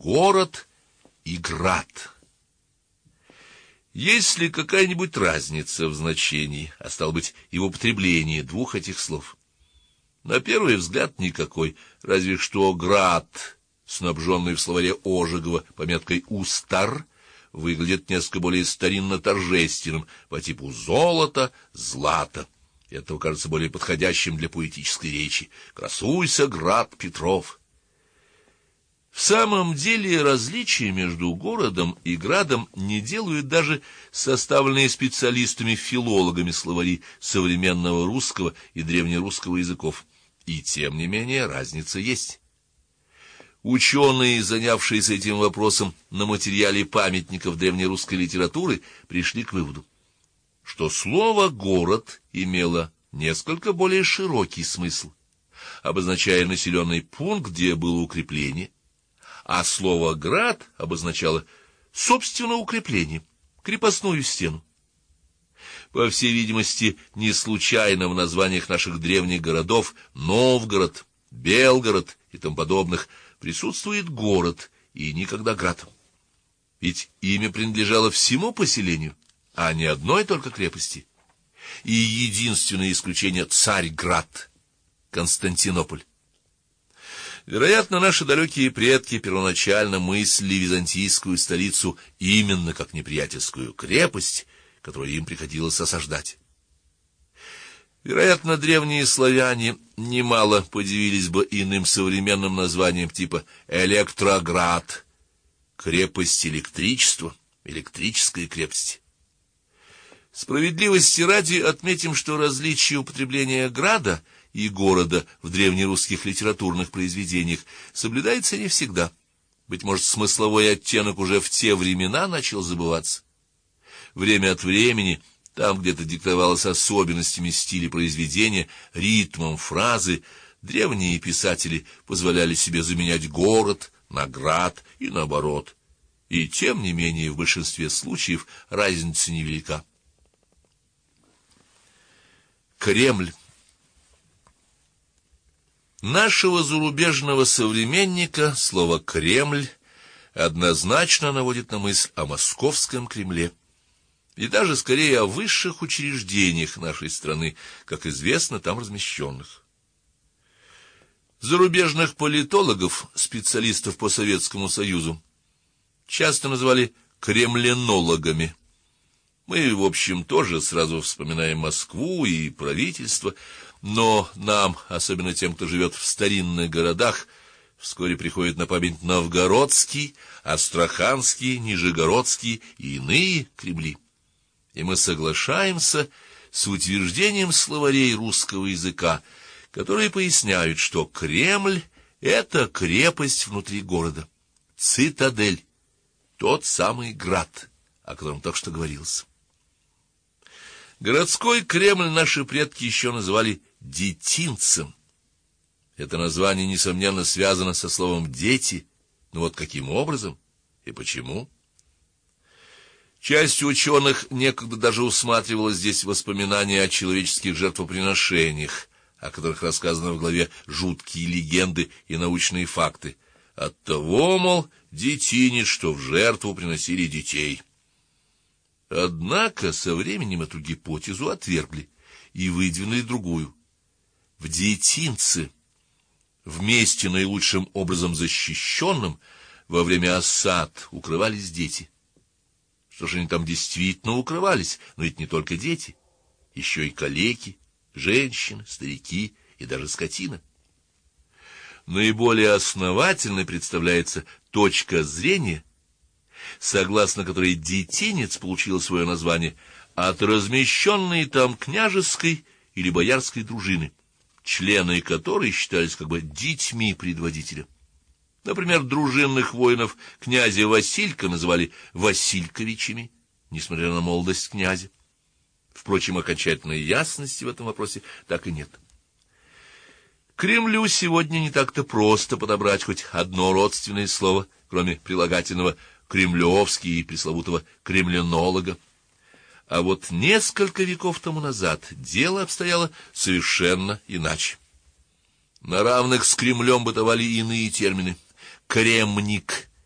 город и град. Есть ли какая-нибудь разница в значении, а стало быть, и в употреблении двух этих слов? На первый взгляд никакой, разве что град, снабженный в словаре Ожегова пометкой «устар», выглядит несколько более старинно-торжественным, по типу золота, злата. Это кажется более подходящим для поэтической речи. «Красуйся, град Петров». В самом деле различия между городом и градом не делают даже составленные специалистами-филологами словари современного русского и древнерусского языков. И тем не менее разница есть. Ученые, занявшиеся этим вопросом на материале памятников древнерусской литературы, пришли к выводу, что слово «город» имело несколько более широкий смысл, обозначая населенный пункт, где было укрепление, а слово «град» обозначало, собственно, укрепление, крепостную стену. По всей видимости, не случайно в названиях наших древних городов Новгород, Белгород и тому подобных присутствует город и никогда град. Ведь имя принадлежало всему поселению, а не одной только крепости. И единственное исключение — Царьград, Константинополь. Вероятно, наши далекие предки первоначально мыслили византийскую столицу именно как неприятельскую крепость, которую им приходилось осаждать. Вероятно, древние славяне немало подивились бы иным современным названием типа Электроград, крепость электричества, электрическая крепость. Справедливости ради отметим, что различие употребления града и города в древнерусских литературных произведениях соблюдается не всегда. Быть может, смысловой оттенок уже в те времена начал забываться. Время от времени, там где-то диктовалось особенностями стиля произведения, ритмом фразы, древние писатели позволяли себе заменять город на град и наоборот. И тем не менее в большинстве случаев разница невелика. Кремль. Нашего зарубежного современника слово «Кремль» однозначно наводит на мысль о московском Кремле, и даже скорее о высших учреждениях нашей страны, как известно, там размещенных. Зарубежных политологов, специалистов по Советскому Союзу, часто называли кремленологами. Мы, в общем, тоже сразу вспоминаем Москву и правительство, но нам, особенно тем, кто живет в старинных городах, вскоре приходит на память Новгородский, Астраханский, Нижегородский и иные Кремли. И мы соглашаемся с утверждением словарей русского языка, которые поясняют, что Кремль — это крепость внутри города, цитадель, тот самый град, о котором только что говорилось. Городской Кремль наши предки еще называли детинцем. Это название, несомненно, связано со словом «дети», но вот каким образом и почему? Часть ученых некогда даже усматривала здесь воспоминания о человеческих жертвоприношениях, о которых рассказано в главе «Жуткие легенды и научные факты». Оттого, мол, детинец, что в жертву приносили детей. Однако со временем эту гипотезу отвергли и выдвинули другую. В детинце, в месте наилучшим образом защищенном, во время осад укрывались дети. Что ж, они там действительно укрывались, но ведь не только дети, еще и калеки, женщины, старики и даже скотина. Наиболее основательной представляется точка зрения, согласно которой детинец получил свое название от размещенной там княжеской или боярской дружины, члены которой считались как бы детьми предводителя. Например, дружинных воинов князя Василька называли Васильковичами, несмотря на молодость князя. Впрочем, окончательной ясности в этом вопросе так и нет. Кремлю сегодня не так-то просто подобрать хоть одно родственное слово, кроме прилагательного «кремлевский» и пресловутого «кремленолога». А вот несколько веков тому назад дело обстояло совершенно иначе. На равных с Кремлем бытовали иные термины. Кремник,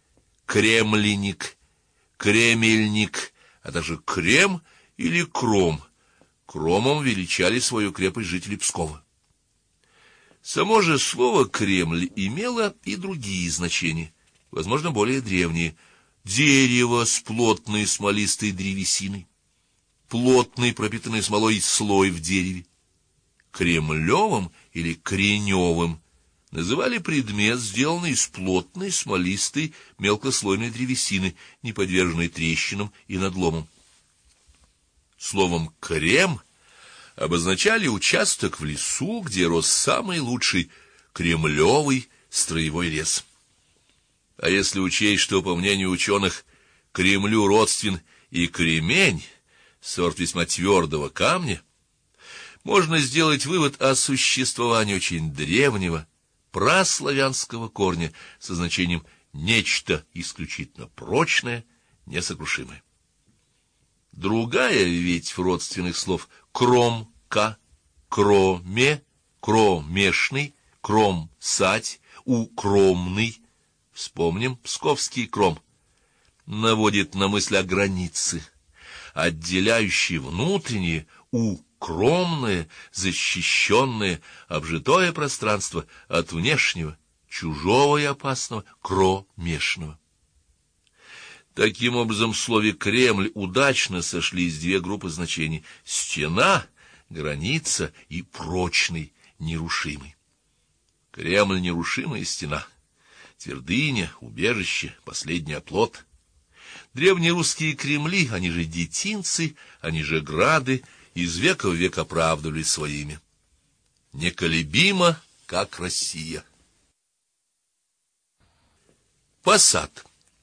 кремлиник, кремельник, а также крем или кром. Кромом величали свою крепость жители Пскова. Само же слово «Кремль» имело и другие значения, возможно, более древние. Дерево с плотной смолистой древесиной, плотный, пропитанный смолой слой в дереве. Кремлевым или креневым называли предмет, сделанный из плотной, смолистой, мелкослойной древесины, не подверженной трещинам и надломам. Словом «крем» обозначали участок в лесу, где рос самый лучший кремлевый строевой лес. А если учесть, что, по мнению ученых, Кремлю родствен и кремень, сорт весьма твердого камня, можно сделать вывод о существовании очень древнего, праславянского корня со значением «нечто исключительно прочное, несокрушимое». Другая ветвь родственных слов «кромка», «кроме», «кромешный», «кромсать», «укромный», вспомним псковский кром, наводит на мысль о границе, отделяющей внутреннее, укромное, защищенное, обжитое пространство от внешнего, чужого и опасного, кромешного. Таким образом, в слове «Кремль» удачно сошлись две группы значений — стена, граница и прочный, нерушимый. Кремль — нерушимая стена. Твердыня, убежище, последний оплот. Древнерусские кремли, они же детинцы, они же грады, из века в век оправдывались своими. Неколебимо, как Россия. Посад.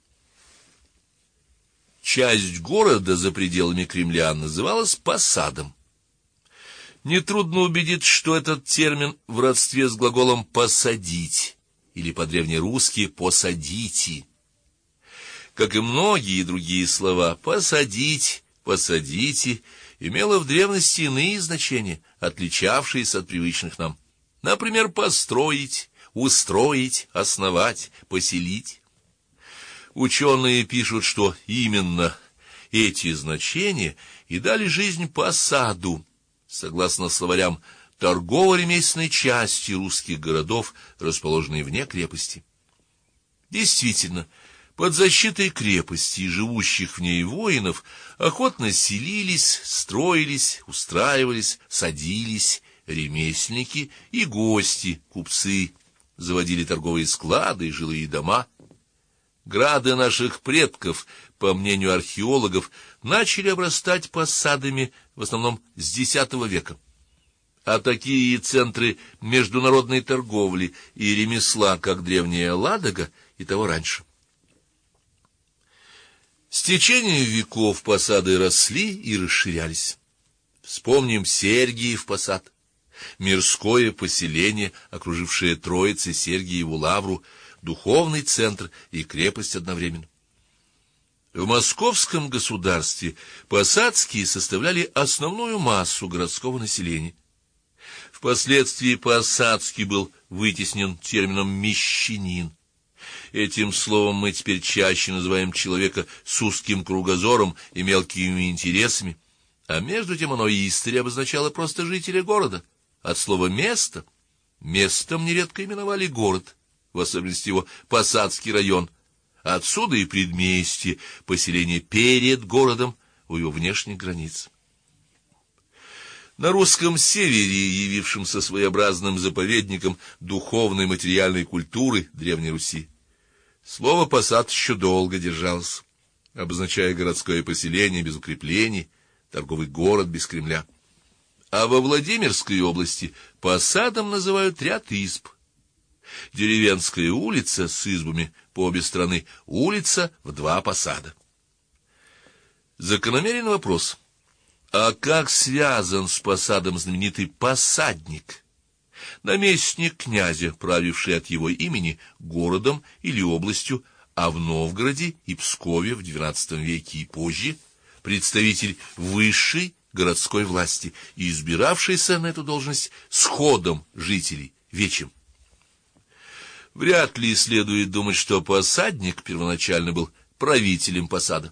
Часть города за пределами Кремля называлась посадом. Нетрудно убедиться, что этот термин в родстве с глаголом «посадить», или по-древнерусски «посадите». Как и многие другие слова, «посадить», «посадите» имело в древности иные значения, отличавшиеся от привычных нам. Например, «построить», «устроить», «основать», «поселить». Ученые пишут, что именно эти значения и дали жизнь посаду, согласно словарям, торгово-ремесленной части русских городов, расположенной вне крепости. Действительно, под защитой крепости и живущих в ней воинов охотно селились, строились, устраивались, садились ремесленники и гости, купцы, заводили торговые склады и жилые дома. Грады наших предков, по мнению археологов, начали обрастать посадами в основном с X века. А такие центры международной торговли и ремесла, как древняя Ладога, и того раньше. С течением веков посады росли и расширялись. Вспомним Сергиев посад, мирское поселение, окружившее Троицы, Сергиеву лавру, духовный центр и крепость одновременно. В московском государстве посадские составляли основную массу городского населения. Впоследствии посадский был вытеснен термином «мещанин». Этим словом мы теперь чаще называем человека с узким кругозором и мелкими интересами, а между тем оно истори обозначало просто жителя города. От слова «место» местом нередко именовали город, в особенности его посадский район. Отсюда и предместье, поселение перед городом у его внешних границ. На русском севере, явившемся своеобразным заповедником духовной и материальной культуры Древней Руси, слово «посад» еще долго держалось, обозначая городское поселение без укреплений, торговый город без Кремля. А во Владимирской области посадом называют ряд изб. Деревенская улица с избами по обе стороны, улица в 2 посада. Закономерен вопрос: а как связан с посадом знаменитый посадник, наместник князя, правивший от его имени городом или областью, а в Новгороде и Пскове в XII веке и позже представитель высшей городской власти, избиравшийся на эту должность сходом жителей, вечем? Вряд ли следует думать, что посадник первоначально был правителем посада.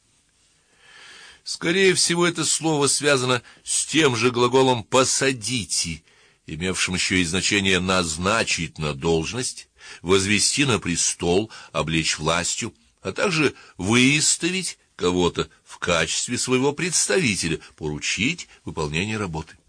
Скорее всего, это слово связано с тем же глаголом «посадите», имевшим еще и значение «назначить на должность», «возвести на престол», «облечь властью», а также «выставить» кого-то в качестве своего представителя, поручить выполнение работы.